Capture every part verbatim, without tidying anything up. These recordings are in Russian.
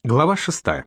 Глава шестая.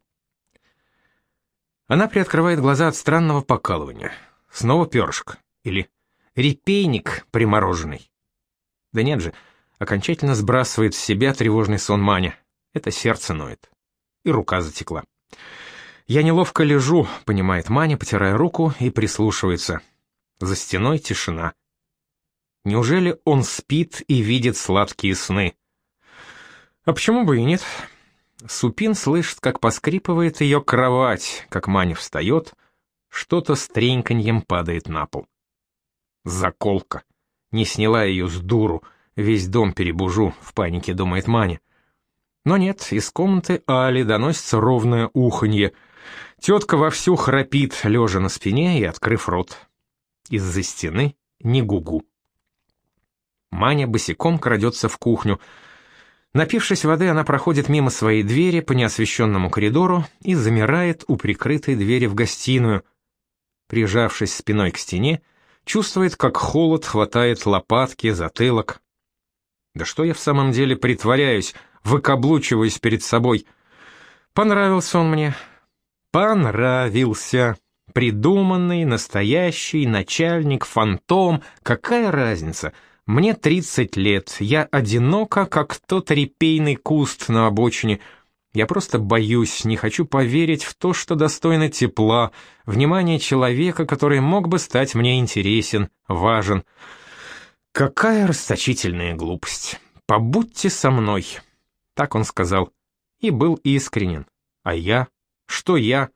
Она приоткрывает глаза от странного покалывания. Снова перышко. Или репейник примороженный. Да нет же, окончательно сбрасывает с себя тревожный сон Маня. Это сердце ноет. И рука затекла. «Я неловко лежу», — понимает Маня, потирая руку и прислушивается. За стеной тишина. Неужели он спит и видит сладкие сны? А почему бы и нет? Супин слышит, как поскрипывает ее кровать, как Маня встает, что-то с треньканьем падает на пол. Заколка. Не сняла ее с дуру, весь дом перебужу, в панике думает Маня. Но нет, из комнаты Али доносится ровное уханье. Тетка вовсю храпит, лежа на спине и открыв рот. Из-за стены не гугу. Маня босиком крадется в кухню. Напившись воды, она проходит мимо своей двери по неосвещенному коридору и замирает у прикрытой двери в гостиную. Прижавшись спиной к стене, чувствует, как холод хватает лопатки, затылок. Да что я в самом деле притворяюсь, выкаблучиваюсь перед собой? Понравился он мне. Понравился. Придуманный, настоящий, начальник, фантом. Какая разница? Мне тридцать лет, я одинока, как тот репейный куст на обочине. Я просто боюсь, не хочу поверить в то, что достойно тепла, внимания человека, который мог бы стать мне интересен, важен. Какая расточительная глупость. Побудьте со мной. Так он сказал. И был искренен. А я? Что я?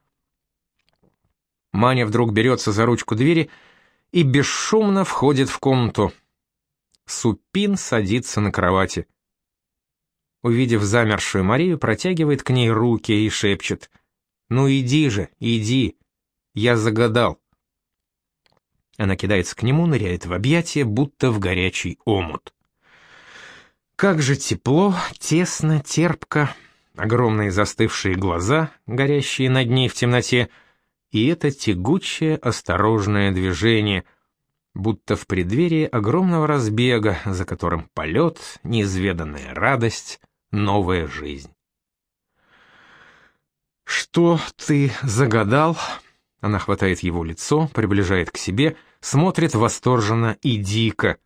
Маня вдруг берется за ручку двери и бесшумно входит в комнату. Супин садится на кровати. Увидев замершую Марию, протягивает к ней руки и шепчет: «Ну иди же, иди, я загадал». Она кидается к нему, ныряет в объятия, будто в горячий омут. Как же тепло, тесно, терпко, огромные застывшие глаза, горящие над ней в темноте, и это тягучее, осторожное движение — будто в преддверии огромного разбега, за которым полет, неизведанная радость, новая жизнь. «Что ты загадал?» Она хватает его лицо, приближает к себе, смотрит восторженно и дико.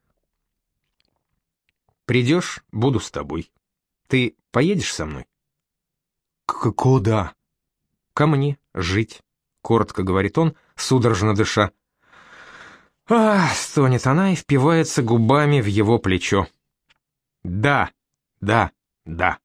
«Придешь, буду с тобой. Ты поедешь со мной?» «К куда?» «Ко мне, жить», — коротко говорит он, судорожно дыша. «Ах!» — стонет она и впивается губами в его плечо. «Да, да, да».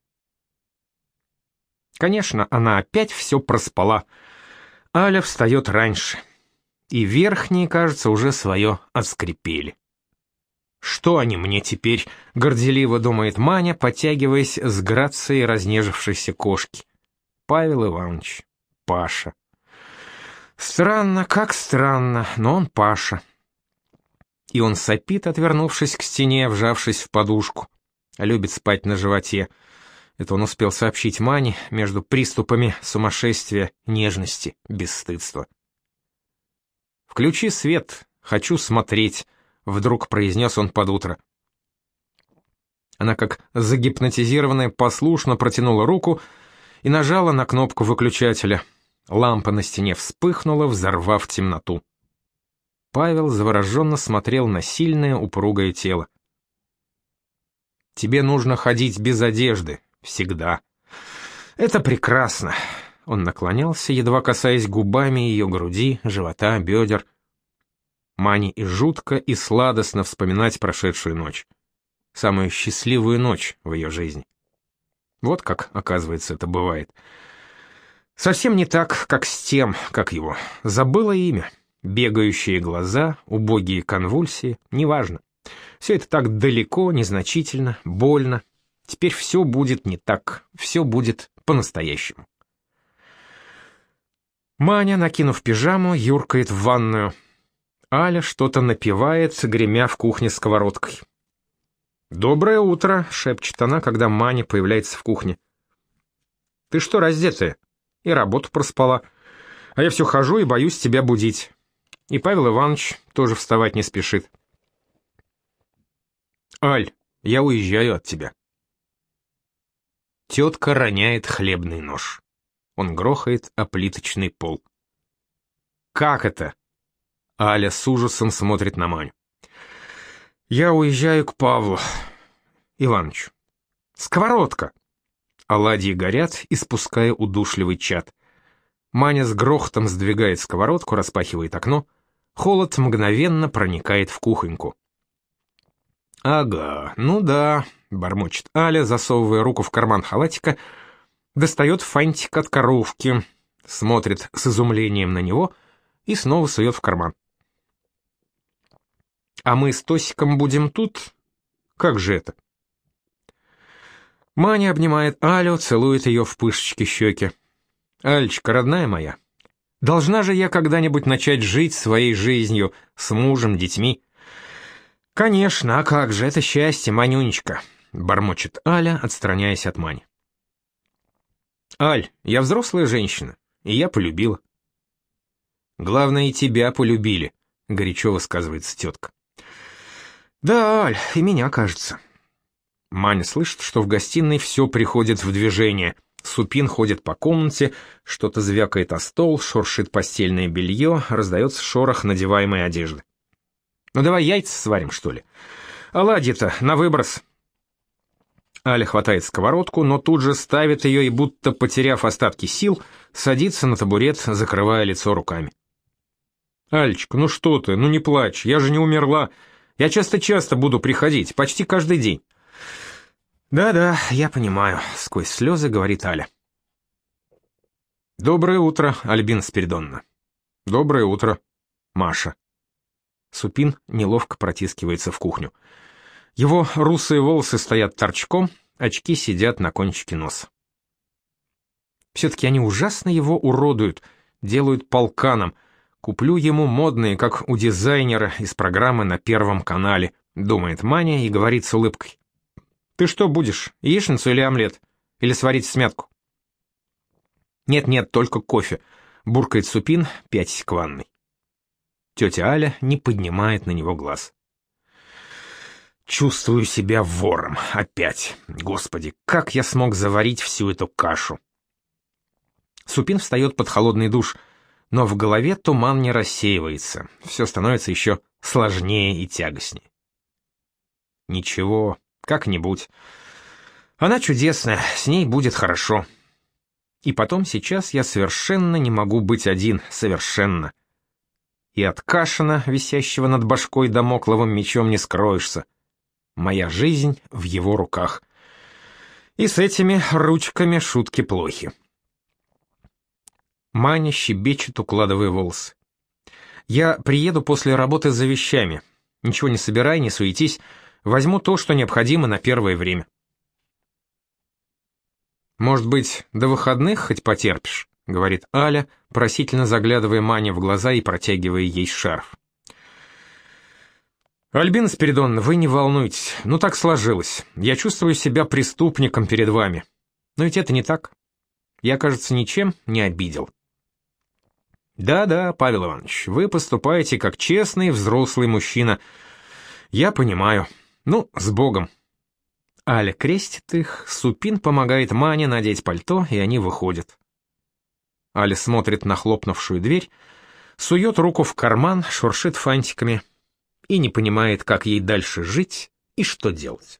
Конечно, она опять все проспала. Аля встает раньше. И верхние, кажется, уже свое отскрипели. «Что они мне теперь?» — горделиво думает Маня, подтягиваясь с грацией разнежившейся кошки. Павел Иванович, Паша. Странно, как странно, но он Паша. И он сопит, отвернувшись к стене, вжавшись в подушку. Любит спать на животе. Это он успел сообщить Мане между приступами сумасшествия, нежности, бесстыдства. «Включи свет, хочу смотреть», — вдруг произнес он под утро. Она, как загипнотизированная, послушно протянула руку и нажала на кнопку выключателя. Лампа на стене вспыхнула, взорвав темноту. Павел завороженно смотрел на сильное упругое тело. «Тебе нужно ходить без одежды. Всегда. Это прекрасно». Он наклонялся, едва касаясь губами ее груди, живота, бедер. Мане и жутко, и сладостно вспоминать прошедшую ночь. Самую счастливую ночь в ее жизни. Вот как, оказывается, это бывает. Совсем не так, как с тем, как его. Забыла имя. Бегающие глаза, убогие конвульсии, неважно. Все это так далеко, незначительно, больно. Теперь все будет не так, все будет по-настоящему. Маня, накинув пижаму, юркает в ванную. Аля что-то напевает, гремя в кухне сковородкой. «Доброе утро», — шепчет она, когда Маня появляется в кухне. «Ты что, раздетая? И работу проспала. А я все хожу и боюсь тебя будить. И Павел Иванович тоже вставать не спешит». «Аль, я уезжаю от тебя». Тетка роняет хлебный нож. Он грохает о плиточный пол. «Как это?» Аля с ужасом смотрит на Маню. «Я уезжаю к Павлу Ивановичу. Сковородка!» Оладьи горят, испуская удушливый чад. Маня с грохотом сдвигает сковородку, распахивает окно. Холод мгновенно проникает в кухоньку. «Ага, ну да», — бормочет Аля, засовывая руку в карман халатика, достает фантик от коровки, смотрит с изумлением на него и снова сует в карман. «А мы с Тосиком будем тут? Как же это?» Маня обнимает Алю, целует ее в пышечки щеки. «Алечка, родная моя, должна же я когда-нибудь начать жить своей жизнью, с мужем, детьми». «Конечно, а как же, это счастье, Манюнечка», — бормочет Аля, отстраняясь от Мани. «Аль, я взрослая женщина, и я полюбила». «Главное, и тебя полюбили», — горячо высказывается тетка. «Да, Аль, и меня, кажется». Маня слышит, что в гостиной все приходит в движение. Супин ходит по комнате, что-то звякает о стол, шуршит постельное белье, раздается шорох надеваемой одежды. «Ну давай яйца сварим, что ли? Оладьи-то на выброс». Аля хватает сковородку, но тут же ставит ее и, будто потеряв остатки сил, садится на табурет, закрывая лицо руками. «Алечка, ну что ты, ну не плачь, я же не умерла. Я часто-часто буду приходить, почти каждый день». «Да-да, я понимаю», — сквозь слезы говорит Аля. «Доброе утро, Альбина Спиридоновна». «Доброе утро, Маша». Супин неловко протискивается в кухню. Его русые волосы стоят торчком, очки сидят на кончике носа. Все-таки они ужасно его уродуют, делают полканом. Куплю ему модные, как у дизайнера из программы на Первом канале, думает Маня и говорит с улыбкой. «Ты что будешь, яичницу или омлет? Или сварить всмятку?» «Нет-нет, только кофе», — буркает Супин, пятясь к ванной. Тетя Аля не поднимает на него глаз. «Чувствую себя вором. Опять. Господи, как я смог заварить всю эту кашу?» Супин встает под холодный душ, но в голове туман не рассеивается. Все становится еще сложнее и тягостнее. «Ничего, как-нибудь. Она чудесная, с ней будет хорошо. И потом сейчас я совершенно не могу быть один, совершенно. И от Кашина, висящего над башкой дамокловым мечом, не скроешься. Моя жизнь в его руках. И с этими ручками шутки плохи». Маня щебечет, укладывая волосы. «Я приеду после работы за вещами. Ничего не собирай, не суетись. Возьму то, что необходимо на первое время». «Может быть, до выходных хоть потерпишь?» — говорит Аля, просительно заглядывая Мане в глаза и протягивая ей шарф. «Альбина Спиридоновна, вы не волнуйтесь. Ну так сложилось. Я чувствую себя преступником перед вами. Но ведь это не так. Я, кажется, ничем не обидел». «Да-да, Павел Иванович, вы поступаете как честный взрослый мужчина. Я понимаю. Ну, с Богом». Аля крестит их, Супин помогает Мане надеть пальто, и они выходят. Аля смотрит на хлопнувшую дверь, сует руку в карман, шуршит фантиками и не понимает, как ей дальше жить и что делать.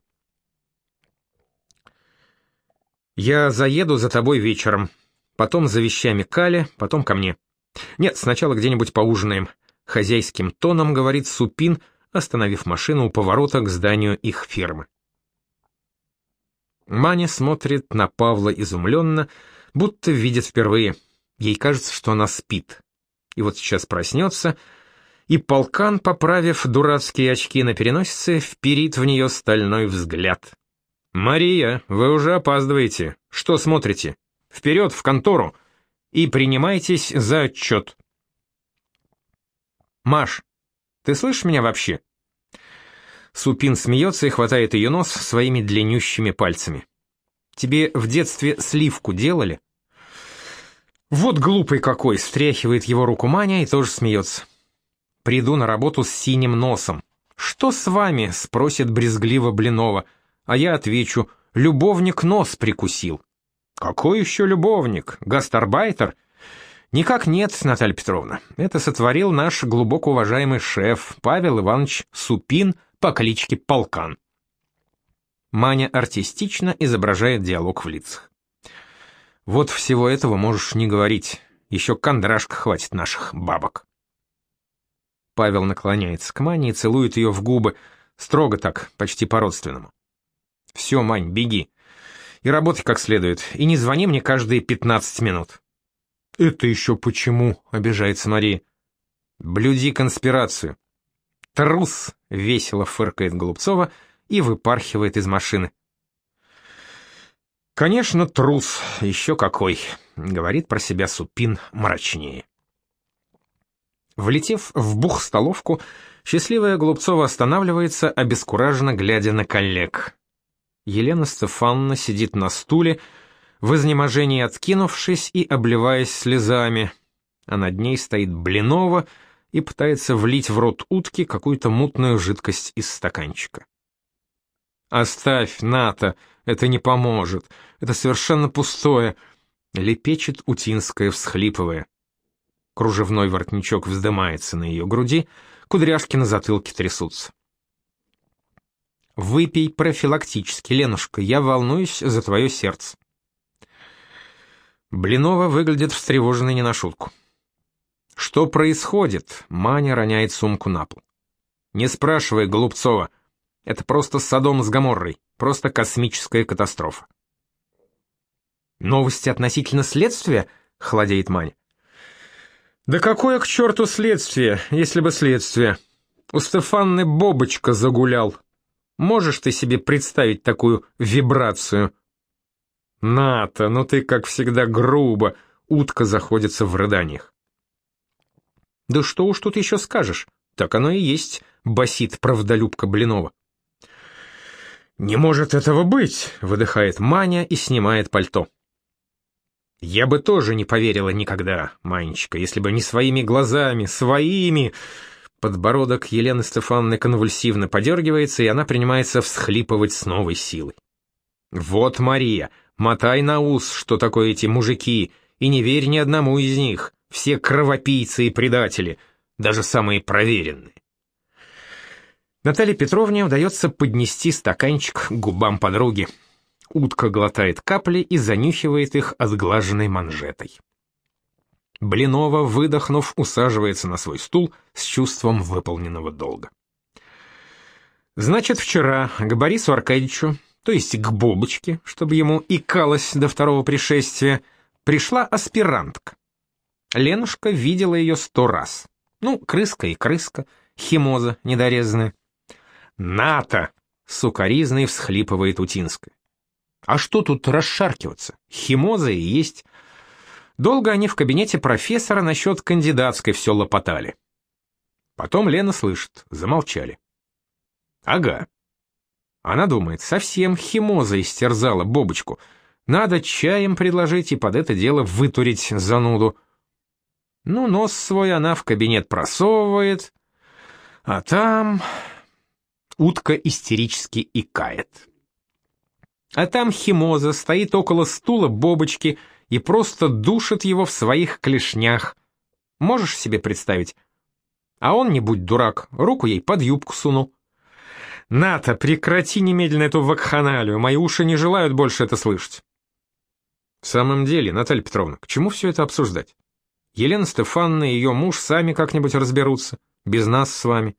«Я заеду за тобой вечером, потом за вещами к Але, потом ко мне. Нет, сначала где-нибудь поужинаем», — хозяйским тоном говорит Супин, остановив машину у поворота к зданию их фирмы. Маня смотрит на Павла изумленно, будто видит впервые. Ей кажется, что она спит. И вот сейчас проснется, и полкан, поправив дурацкие очки на переносице, вперит в нее стальной взгляд. «Мария, вы уже опаздываете. Что смотрите? Вперед, в контору, и принимайтесь за отчет». «Маш, ты слышишь меня вообще?» Супин смеется и хватает ее нос своими длиннющими пальцами. «Тебе в детстве сливку делали?» «Вот глупый какой!» — встряхивает его руку Маня и тоже смеется. «Приду на работу с синим носом. Что с вами?» — спросит брезгливо Блинова, а я отвечу: любовник нос прикусил. Какой еще любовник? Гастарбайтер? Никак нет, Наталья Петровна. Это сотворил наш глубоко уважаемый шеф Павел Иванович Супин по кличке Полкан. Маня артистично изображает диалог в лицах. Вот всего этого можешь не говорить. Еще кондрашка хватит наших бабок. Павел наклоняется к Мане и целует ее в губы, строго так, почти по-родственному. Все, Мань, беги. И работай как следует, и не звони мне каждые пятнадцать минут. «Это еще почему?» — обижается Мария. «Блюди конспирацию». «Трус!» — весело фыркает Голубцова и выпархивает из машины. «Конечно, трус, еще какой!» — говорит про себя Супин мрачнее. Влетев в бух-столовку, счастливая Голубцова останавливается, обескураженно глядя на коллег. Елена Стефановна сидит на стуле, в изнеможении откинувшись и обливаясь слезами, а над ней стоит Блинова и пытается влить в рот утки какую-то мутную жидкость из стаканчика. «Оставь, Ната, это не поможет, это совершенно пустое», — лепечет Утинская, всхлипывая. Кружевной воротничок вздымается на ее груди, кудряшки на затылке трясутся. «Выпей профилактически, Ленушка, я волнуюсь за твое сердце». Блинова выглядит встревоженной не на шутку. «Что происходит?» — Маня роняет сумку на пол. «Не спрашивай, Голубцова. Это просто Содом с Гоморрой, просто космическая катастрофа». «Новости относительно следствия?» — холодеет Маня. «Да какое к черту следствие, если бы следствие? У Стефанны Бобочка загулял. Можешь ты себе представить такую вибрацию?» «Ната, ну ты, как всегда, грубо», — утка заходится в рыданиях. «Да что уж тут еще скажешь, так оно и есть», — басит правдолюбка Блинова. «Не может этого быть», — выдыхает Маня и снимает пальто. «Я бы тоже не поверила никогда, Манечка, если бы не своими глазами, своими...» Подбородок Елены Стефановны конвульсивно подергивается, и она принимается всхлипывать с новой силой. «Вот, Мария, мотай на ус, что такое эти мужики, и не верь ни одному из них, все кровопийцы и предатели, даже самые проверенные». Наталье Петровне удается поднести стаканчик к губам подруги. Утка глотает капли и занюхивает их отглаженной манжетой. Блинова, выдохнув, усаживается на свой стул с чувством выполненного долга. «Значит, вчера к Борису Аркадьевичу, то есть к Бобочке, чтобы ему икалось до второго пришествия, пришла аспирантка. Ленушка видела ее сто раз. Ну, крыска и крыска, химоза недорезанная. «Ната!» — сукоризной всхлипывает Утинская. «А что тут расшаркиваться? Химоза и есть». Долго они в кабинете профессора насчет кандидатской все лопотали. Потом Лена слышит, замолчали. «Ага». Она думает, совсем химоза истерзала Бобочку. Надо чаем предложить и под это дело вытурить зануду. Ну, нос свой она в кабинет просовывает, а там... Утка истерически икает. А там химоза стоит около стула Бобочки и просто душит его в своих клешнях. Можешь себе представить? А он, не будь дурак, руку ей под юбку сунул. «Ната, прекрати немедленно эту вакханалию, мои уши не желают больше это слышать». В самом деле, Наталья Петровна, к чему все это обсуждать? Елена Стефановна и ее муж сами как-нибудь разберутся, без нас с вами.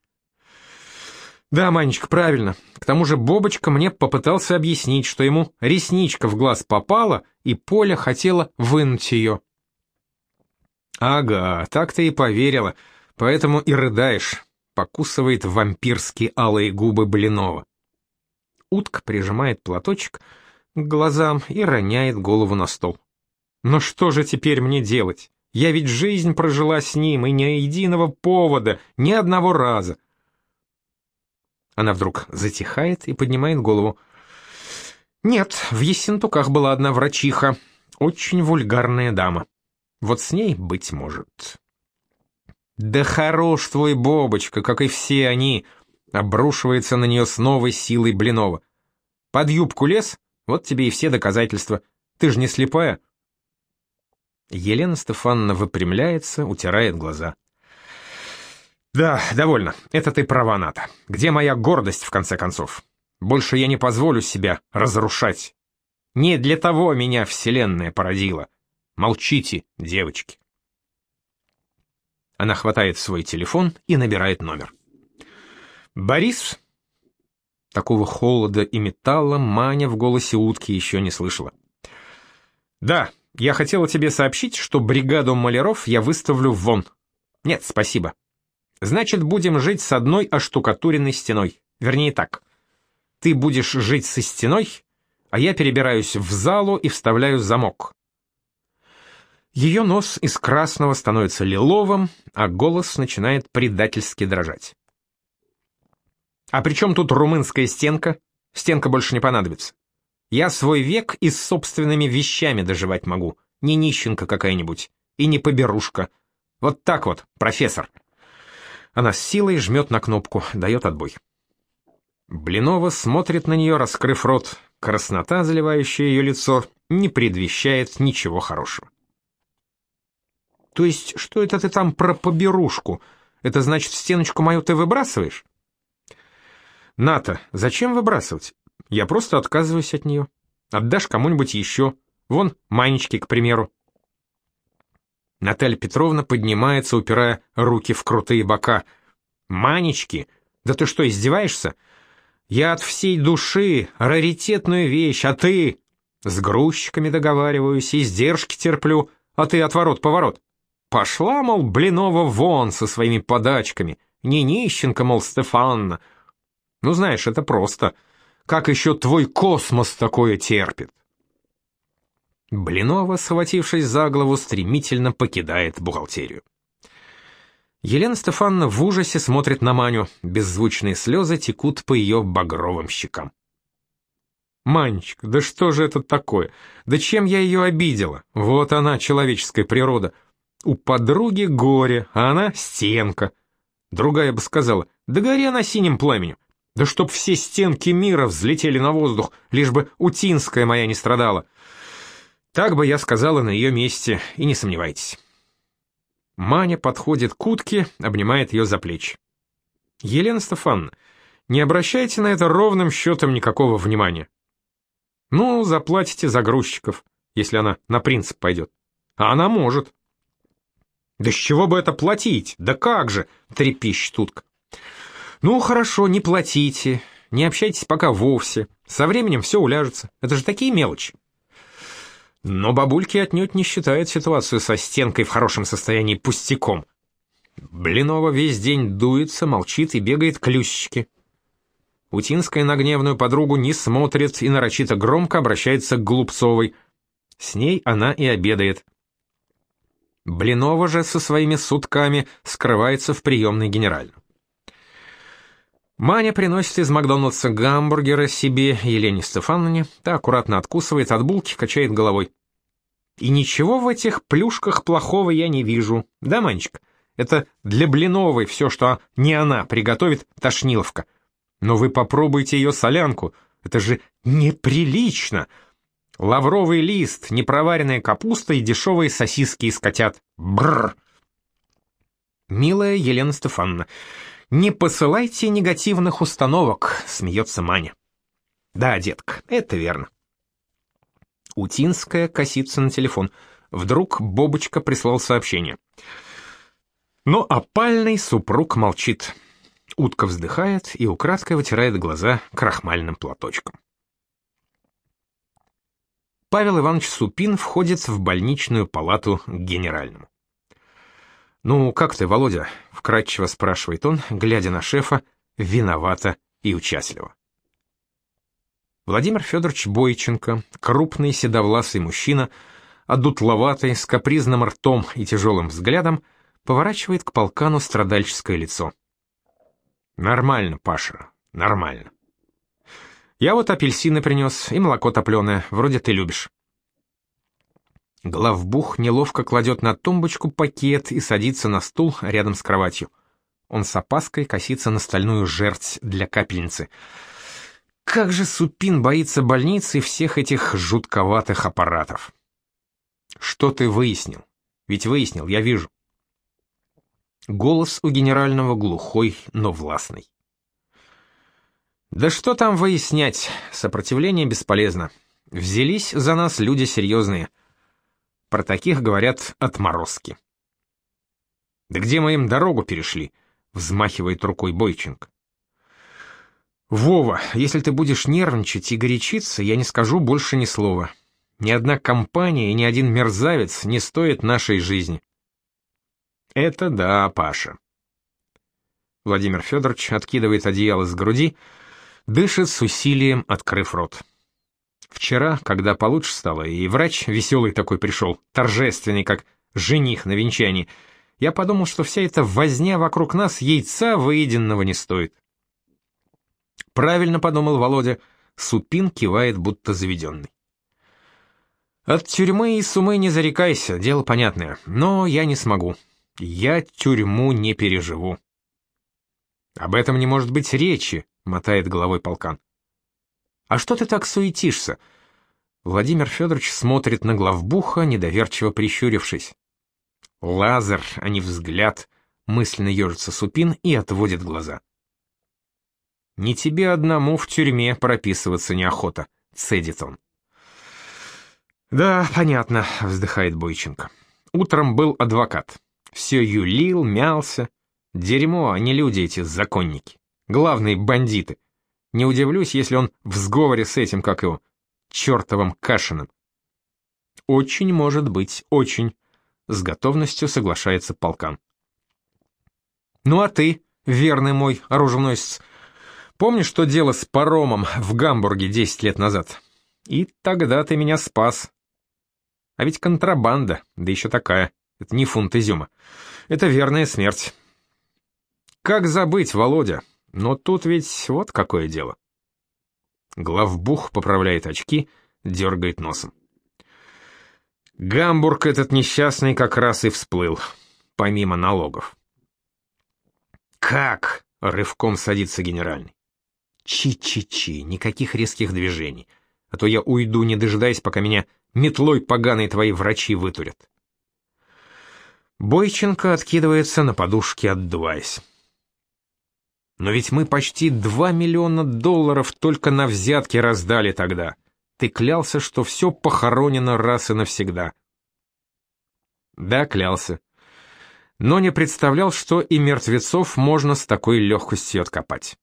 Да, Манечка, правильно. К тому же Бобочка мне попытался объяснить, что ему ресничка в глаз попала, и Поля хотела вынуть ее. Ага, так ты и поверила, поэтому и рыдаешь, покусывает вампирские алые губы Блинова. Утка прижимает платочек к глазам и роняет голову на стол. Но что же теперь мне делать? Я ведь жизнь прожила с ним, и ни единого повода, ни одного раза. Она вдруг затихает и поднимает голову. Нет, в Ессентуках была одна врачиха, очень вульгарная дама. Вот с ней, быть может. Да хорош твой Бобочка, как и все они, обрушивается на нее с новой силой Блинова. Под юбку лез, Вот тебе и все доказательства. Ты же не слепая. Елена Стефановна выпрямляется, утирает глаза. Да, довольно. Это ты права, Ната. Где моя гордость, в конце концов? Больше я не позволю себя разрушать. Не для того меня Вселенная породила. Молчите, девочки. Она хватает свой телефон и набирает номер. «Борис?» Такого холода и металла Маня в голосе утки еще не слышала. «Да, я хотела тебе сообщить, что бригаду маляров я выставлю вон. Нет, спасибо. Значит, будем жить с одной оштукатуренной стеной. Вернее так. Ты будешь жить со стеной, а я перебираюсь в залу и вставляю замок». Ее нос из красного становится лиловым, а голос начинает предательски дрожать. «А при чем тут румынская стенка? Стенка больше не понадобится. Я свой век и с собственными вещами доживать могу, не нищенка какая-нибудь, и не поберушка. Вот так вот, профессор». Она с силой жмет на кнопку, дает отбой. Блинова смотрит на нее, раскрыв рот. Краснота, заливающая ее лицо, не предвещает ничего хорошего. «То есть, что это ты там про поберушку? Это значит, стеночку мою ты выбрасываешь?» «Ната, зачем выбрасывать? Я просто отказываюсь от нее. Отдашь кому-нибудь еще. Вон, Манечке, к примеру». Наталья Петровна поднимается, упирая руки в крутые бока. «Манечки? Да ты что, издеваешься? Я от всей души, раритетную вещь, а ты...» «С грузчиками договариваюсь, издержки терплю, а ты отворот-поворот. Пошла, мол, Блинова вон со своими подачками. Не нищенка, мол, Стефанна. Ну, знаешь, это просто. Как еще твой космос такое терпит?» Блинова, схватившись за голову, стремительно покидает бухгалтерию. Елена Стефановна в ужасе смотрит на Маню. Беззвучные слезы текут по ее багровым щекам. «Манечка, да что же это такое? Да чем я ее обидела? Вот она, человеческая природа. У подруги горе, а она стенка. Другая бы сказала, да гори она синим пламенем. Да чтоб все стенки мира взлетели на воздух, лишь бы Утинская моя не страдала. Так бы я сказала на ее месте, и не сомневайтесь». Маня подходит к утке, обнимает ее за плечи. «Елена Стефановна, не обращайте на это ровным счетом никакого внимания. Ну, заплатите за грузчиков, если она на принцип пойдет. А она может». «Да с чего бы это платить? Да как же!» — трепещет утка. «Ну, хорошо, не платите, не общайтесь пока вовсе. Со временем все уляжется. Это же такие мелочи». Но бабульки отнюдь не считают ситуацию со стенкой в хорошем состоянии пустяком. Блинова весь день дуется, молчит и бегает к Люсечке. Утинская на гневную подругу не смотрит и нарочито громко обращается к Голубцовой. С ней она и обедает. Блинова же со своими сутками скрывается в приемной генеральной. Маня приносит из Макдональдса гамбургера себе, Елене Стефановне, та аккуратно откусывает от булки, качает головой. «И ничего в этих плюшках плохого я не вижу, да, Манечка? Это для Блиновой все, что не она приготовит, тошниловка. Но вы попробуйте ее солянку, это же неприлично. Лавровый лист, непроваренная капуста и дешевые сосиски из котят. Бррр!» «Милая Елена Стефановна, не посылайте негативных установок», — смеется Маня. «Да, детка, это верно». Утинская косится на телефон. Вдруг Бобочка прислал сообщение. Но опальный супруг молчит. Утка вздыхает и украдкой вытирает глаза крахмальным платочком. Павел Иванович Супин входит в больничную палату к генеральному. «Ну, как ты, Володя?» — вкратчиво спрашивает он, глядя на шефа, виновато и участливо. Владимир Федорович Бойченко, крупный седовласый мужчина, одутловатый, с капризным ртом и тяжелым взглядом, поворачивает к полкану страдальческое лицо. «Нормально, Паша, нормально. Я вот апельсины принес и молоко топленое, вроде ты любишь». Главбух неловко кладет на тумбочку пакет и садится на стул рядом с кроватью. Он с опаской косится на стальную жерть для капельницы. Как же Супин боится больницы и всех этих жутковатых аппаратов. Что ты выяснил? Ведь выяснил, я вижу. Голос у генерального глухой, но властный. Да что там выяснять, сопротивление бесполезно. Взялись за нас люди серьезные. Про таких говорят отморозки. Да где мы им дорогу перешли? Взмахивает рукой Бойченко. Вова, если ты будешь нервничать и горячиться, я не скажу больше ни слова. Ни одна компания и ни один мерзавец не стоит нашей жизни. Это да, Паша. Владимир Федорович откидывает одеяло с груди, дышит с усилием, открыв рот. Вчера, когда получше стало, и врач веселый такой пришел, торжественный, как жених на венчании, я подумал, что вся эта возня вокруг нас яйца выеденного не стоит. Правильно подумал Володя, Супин кивает, будто заведенный. От тюрьмы и сумы не зарекайся, дело понятное, но я не смогу. Я тюрьму не переживу. Об этом не может быть речи, мотает головой полкан. А что ты так суетишься? Владимир Федорович смотрит на главбуха, недоверчиво прищурившись. Лазер, а не взгляд, мысленно ежится Супин и отводит глаза. Не тебе одному в тюрьме прописываться неохота, цедит он. Да, понятно, вздыхает Бойченко. Утром был адвокат. Все юлил, мялся. Дерьмо, а не люди эти законники. Главные бандиты. Не удивлюсь, если он в сговоре с этим, как его, чертовым Кашиным. Очень может быть, очень. С готовностью соглашается полкан. Ну а ты, верный мой оруженосец, помнишь то дело с паромом в Гамбурге десять лет назад? И тогда ты меня спас. А ведь контрабанда, да еще такая. Это не фунт изюма. Это верная смерть. Как забыть, Володя? Но тут ведь вот какое дело. Главбух поправляет очки, дергает носом. Гамбург этот несчастный как раз и всплыл, помимо налогов. «Как?» — рывком садится генеральный. «Чи-чи-чи, никаких резких движений, а то я уйду, не дожидаясь, пока меня метлой поганые твои врачи вытурят». Бойченко откидывается на подушке, отдуваясь. «Но ведь мы почти два миллиона долларов только на взятки раздали тогда. Ты клялся, что все похоронено раз и навсегда». Да, клялся. Но не представлял, что и мертвецов можно с такой легкостью откопать.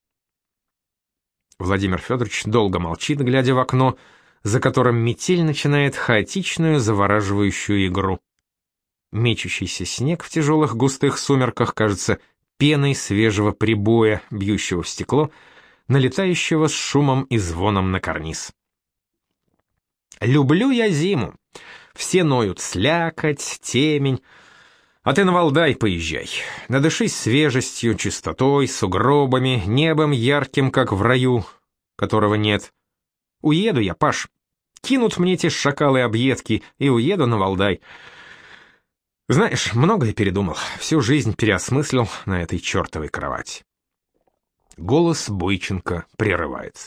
Владимир Федорович долго молчит, глядя в окно, за которым метель начинает хаотичную, завораживающую игру. Мечущийся снег в тяжелых густых сумерках кажется пеной свежего прибоя, бьющего в стекло, налетающего с шумом и звоном на карниз. «Люблю я зиму. Все ноют слякоть, темень. А ты на Валдай поезжай. Надышись свежестью, чистотой, сугробами, небом ярким, как в раю, которого нет. Уеду я, Паш. Кинут мне эти шакалы-объедки, и уеду на Валдай. Знаешь, многое передумал, всю жизнь переосмыслил на этой чертовой кровати». Голос Бойченко прерывается.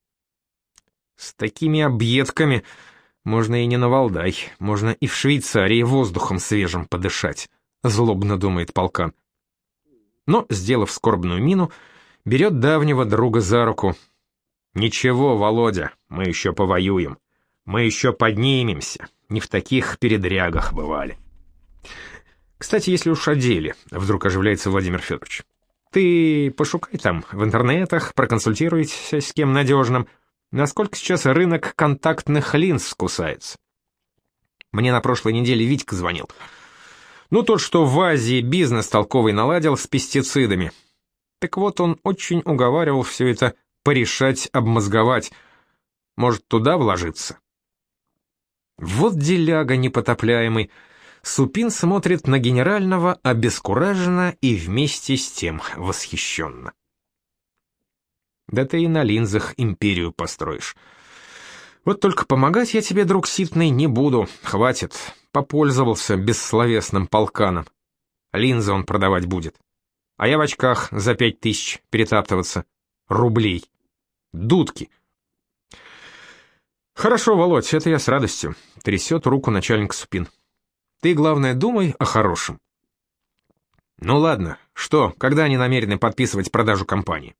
«С такими объедками можно и не на Валдай, можно и в Швейцарии воздухом свежим подышать», — злобно думает полкан. Но, сделав скорбную мину, берет давнего друга за руку. «Ничего, Володя, мы еще повоюем, мы еще поднимемся, не в таких передрягах бывали». «Кстати, если уж о деле», — вдруг оживляется Владимир Федорович, «ты пошукай там в интернетах, проконсультируйся с кем надежным, насколько сейчас рынок контактных линз кусается. Мне на прошлой неделе Витька звонил. Ну, тот, что в Азии бизнес толковый наладил с пестицидами. Так вот, он очень уговаривал все это порешать, обмозговать. Может, туда вложиться?» Вот деляга непотопляемый. Супин смотрит на генерального обескураженно и вместе с тем восхищенно. «Да ты и на линзах империю построишь. Вот только помогать я тебе, друг ситный, не буду, хватит. Попользовался бессловесным полканом. Линзы он продавать будет. А я в очках за пять тысяч перетаптываться. Рублей. Дудки. «Хорошо, Володь, это я с радостью», — трясет руку начальник Супин. «Ты, главное, думай о хорошем». «Ну ладно, что, когда они намерены подписывать продажу компании?»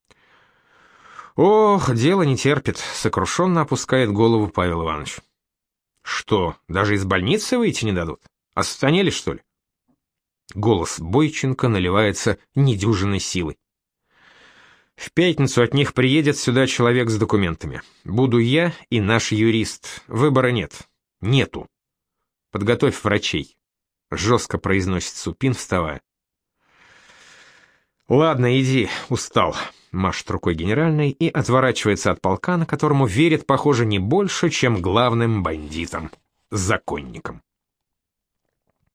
«Ох, дело не терпит», — сокрушенно опускает голову Павел Иванович. «Что, даже из больницы выйти не дадут? Останели, что ли?» Голос Бойченко наливается недюжинной силой. «В пятницу от них приедет сюда человек с документами. Буду я и наш юрист. Выбора нет. Нету. Подготовь врачей», — жестко произносит Супин, вставая. «Ладно, иди, устал», — машет рукой генеральный и отворачивается от полкана, которому верит, похоже, не больше, чем главным бандитам, законникам.